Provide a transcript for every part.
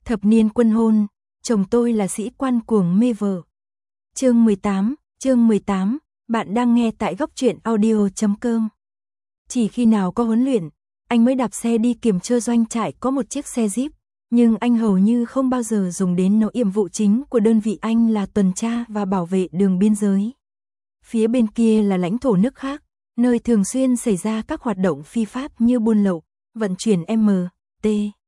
Thập niên quân hôn, chồng tôi là sĩ quan cuồng mê vợ. Chương 18, bạn đang nghe tại góc truyện audio.com. Chỉ khi nào có huấn luyện, anh mới đạp xe đi kiểm tra doanh trại có một chiếc xe Jeep, nhưng anh hầu như không bao giờ dùng đến nó. Nhiệm vụ chính của đơn vị anh là tuần tra và bảo vệ đường biên giới. Phía bên kia là lãnh thổ nước khác, nơi thường xuyên xảy ra các hoạt động phi pháp như buôn lậu, vận chuyển MT,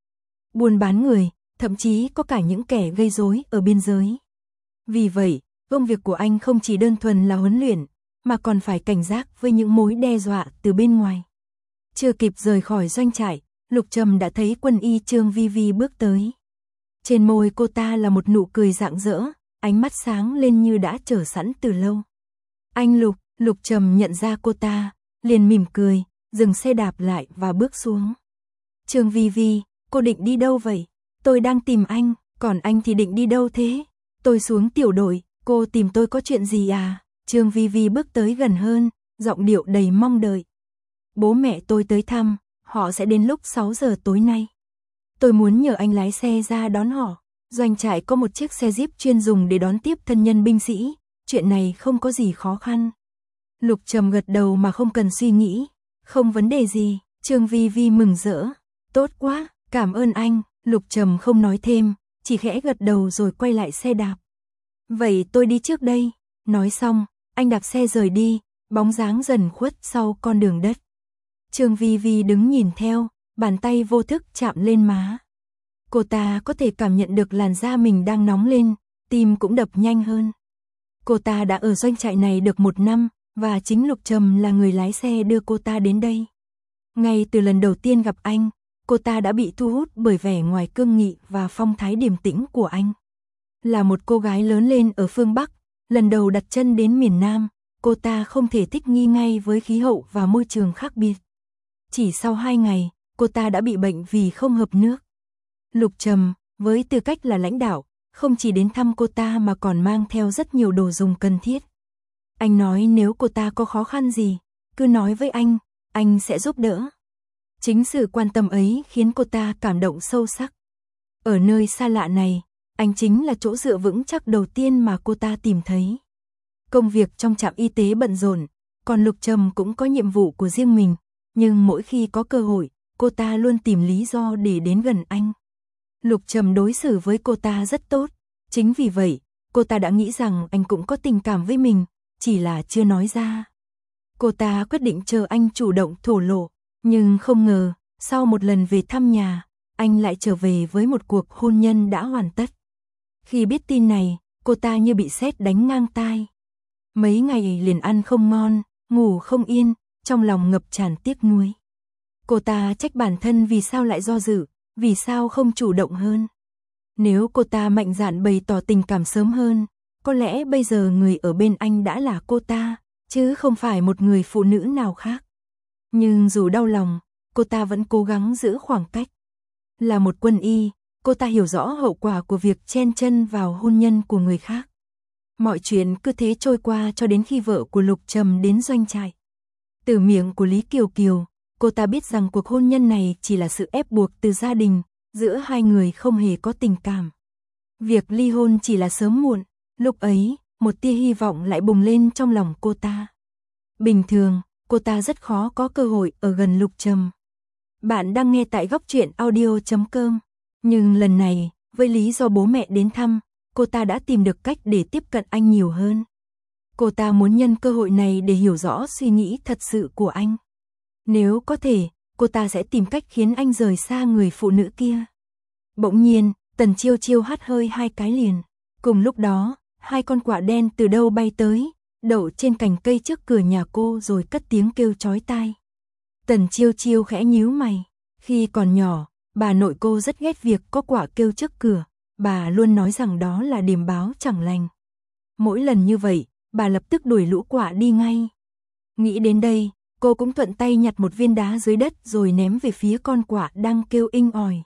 buôn bán người, thậm chí có cả những kẻ gây rối ở biên giới. Vì vậy, công việc của anh không chỉ đơn thuần là huấn luyện, mà còn phải cảnh giác với những mối đe dọa từ bên ngoài. Chưa kịp rời khỏi doanh trại, Lục Trầm đã thấy quân y Trương Vi Vi bước tới. Trên môi cô ta là một nụ cười rạng rỡ, ánh mắt sáng lên như đã chờ sẵn từ lâu. Anh Lục Trầm nhận ra cô ta, liền mỉm cười, dừng xe đạp lại và bước xuống. Trương Vi Vi, cô định đi đâu vậy? Tôi đang tìm anh, còn anh thì định đi đâu thế? Tôi xuống tiểu đội, cô tìm tôi có chuyện gì à? Trương Vi Vi bước tới gần hơn, giọng điệu đầy mong đợi. Bố mẹ tôi tới thăm, họ sẽ đến lúc 6 giờ tối nay. Tôi muốn nhờ anh lái xe ra đón họ. Doanh trại có một chiếc xe Jeep chuyên dùng để đón tiếp thân nhân binh sĩ, chuyện này không có gì khó khăn. Lục Trầm gật đầu mà không cần suy nghĩ, không vấn đề gì. Trương Vi Vi mừng rỡ, tốt quá, cảm ơn anh. Lục Trầm không nói thêm, chỉ khẽ gật đầu rồi quay lại xe đạp. Vậy tôi đi trước đây. Nói xong, anh đạp xe rời đi, bóng dáng dần khuất sau con đường đất. Trương Vi Vi đứng nhìn theo, bàn tay vô thức chạm lên má. Cô ta có thể cảm nhận được làn da mình đang nóng lên, tim cũng đập nhanh hơn. Cô ta đã ở doanh trại này được 1 năm, và chính Lục Trầm là người lái xe đưa cô ta đến đây. Ngay từ lần đầu tiên gặp anh, cô ta đã bị thu hút bởi vẻ ngoài cương nghị và phong thái điềm tĩnh của anh. Là một cô gái lớn lên ở phương Bắc, lần đầu đặt chân đến miền Nam, cô ta không thể thích nghi ngay với khí hậu và môi trường khác biệt. Chỉ sau 2 ngày, cô ta đã bị bệnh vì không hợp nước. Lục Trầm, với tư cách là lãnh đạo, không chỉ đến thăm cô ta mà còn mang theo rất nhiều đồ dùng cần thiết. Anh nói nếu cô ta có khó khăn gì, cứ nói với anh sẽ giúp đỡ. Chính sự quan tâm ấy khiến cô ta cảm động sâu sắc. Ở nơi xa lạ này, anh chính là chỗ dựa vững chắc đầu tiên mà cô ta tìm thấy. Công việc trong trạm y tế bận rộn, còn Lục Trầm cũng có nhiệm vụ của riêng mình, nhưng mỗi khi có cơ hội, cô ta luôn tìm lý do để đến gần anh. Lục Trầm đối xử với cô ta rất tốt, chính vì vậy, cô ta đã nghĩ rằng anh cũng có tình cảm với mình, chỉ là chưa nói ra. Cô ta quyết định chờ anh chủ động thổ lộ, nhưng không ngờ, sau một lần về thăm nhà, anh lại trở về với một cuộc hôn nhân đã hoàn tất. Khi biết tin này, cô ta như bị sét đánh ngang tai. Mấy ngày liền ăn không ngon, ngủ không yên, trong lòng ngập tràn tiếc nuối. Cô ta trách bản thân vì sao lại do dự, vì sao không chủ động hơn. Nếu cô ta mạnh dạn bày tỏ tình cảm sớm hơn, có lẽ bây giờ người ở bên anh đã là cô ta, chứ không phải một người phụ nữ nào khác. Nhưng dù đau lòng, cô ta vẫn cố gắng giữ khoảng cách. Là một quân y, cô ta hiểu rõ hậu quả của việc chen chân vào hôn nhân của người khác. Mọi chuyện cứ thế trôi qua cho đến khi vợ của Lục Trầm đến doanh trại. Từ miệng của Lý Kiều Kiều, cô ta biết rằng cuộc hôn nhân này chỉ là sự ép buộc từ gia đình, giữa hai người không hề có tình cảm. Việc ly hôn chỉ là sớm muộn, lúc ấy, một tia hy vọng lại bùng lên trong lòng cô ta. Bình thường, cô ta rất khó có cơ hội ở gần Lục Trầm. Bạn đang nghe tại góc truyện audio.com, nhưng lần này, với lý do bố mẹ đến thăm, cô ta đã tìm được cách để tiếp cận anh nhiều hơn. Cô ta muốn nhân cơ hội này để hiểu rõ suy nghĩ thật sự của anh. Nếu có thể, cô ta sẽ tìm cách khiến anh rời xa người phụ nữ kia. Bỗng nhiên, Tần Chiêu Chiêu hắt hơi 2 cái liền. Cùng lúc đó, 2 con quạ đen từ đâu bay tới, đậu trên cành cây trước cửa nhà cô rồi cất tiếng kêu chói tai. Tần Chiêu Chiêu khẽ nhíu mày. Khi còn nhỏ, bà nội cô rất ghét việc có quạ kêu trước cửa. Bà luôn nói rằng đó là điềm báo chẳng lành. Mỗi lần như vậy, bà lập tức đuổi lũ quạ đi ngay. Nghĩ đến đây, cô cũng thuận tay nhặt một viên đá dưới đất rồi ném về phía con quạ đang kêu inh ỏi.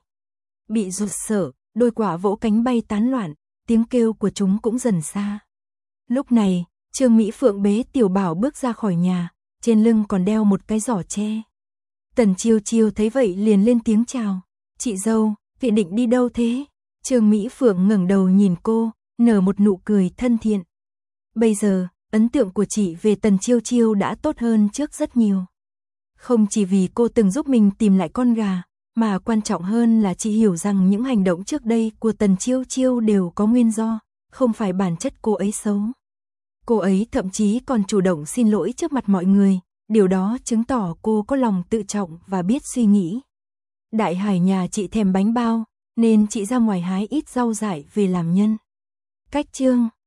Bị rụt sợ, đôi quạ vỗ cánh bay tán loạn, tiếng kêu của chúng cũng dần xa. Lúc này, Trương Mỹ Phượng bế Tiểu Bảo bước ra khỏi nhà, trên lưng còn đeo một cái giỏ tre. Tần Chiêu Chiêu thấy vậy liền lên tiếng chào. Chị dâu, chị định đi đâu thế? Trương Mỹ Phượng ngẩng đầu nhìn cô, nở một nụ cười thân thiện. Bây giờ, ấn tượng của chị về Tần Chiêu Chiêu đã tốt hơn trước rất nhiều. Không chỉ vì cô từng giúp mình tìm lại con gà, mà quan trọng hơn là chị hiểu rằng những hành động trước đây của Tần Chiêu Chiêu đều có nguyên do, không phải bản chất cô ấy xấu. Cô ấy thậm chí còn chủ động xin lỗi trước mặt mọi người, điều đó chứng tỏ cô có lòng tự trọng và biết suy nghĩ. Đại Hải nhà chị thèm bánh bao, nên chị ra ngoài hái ít rau dại về làm nhân. Cách chương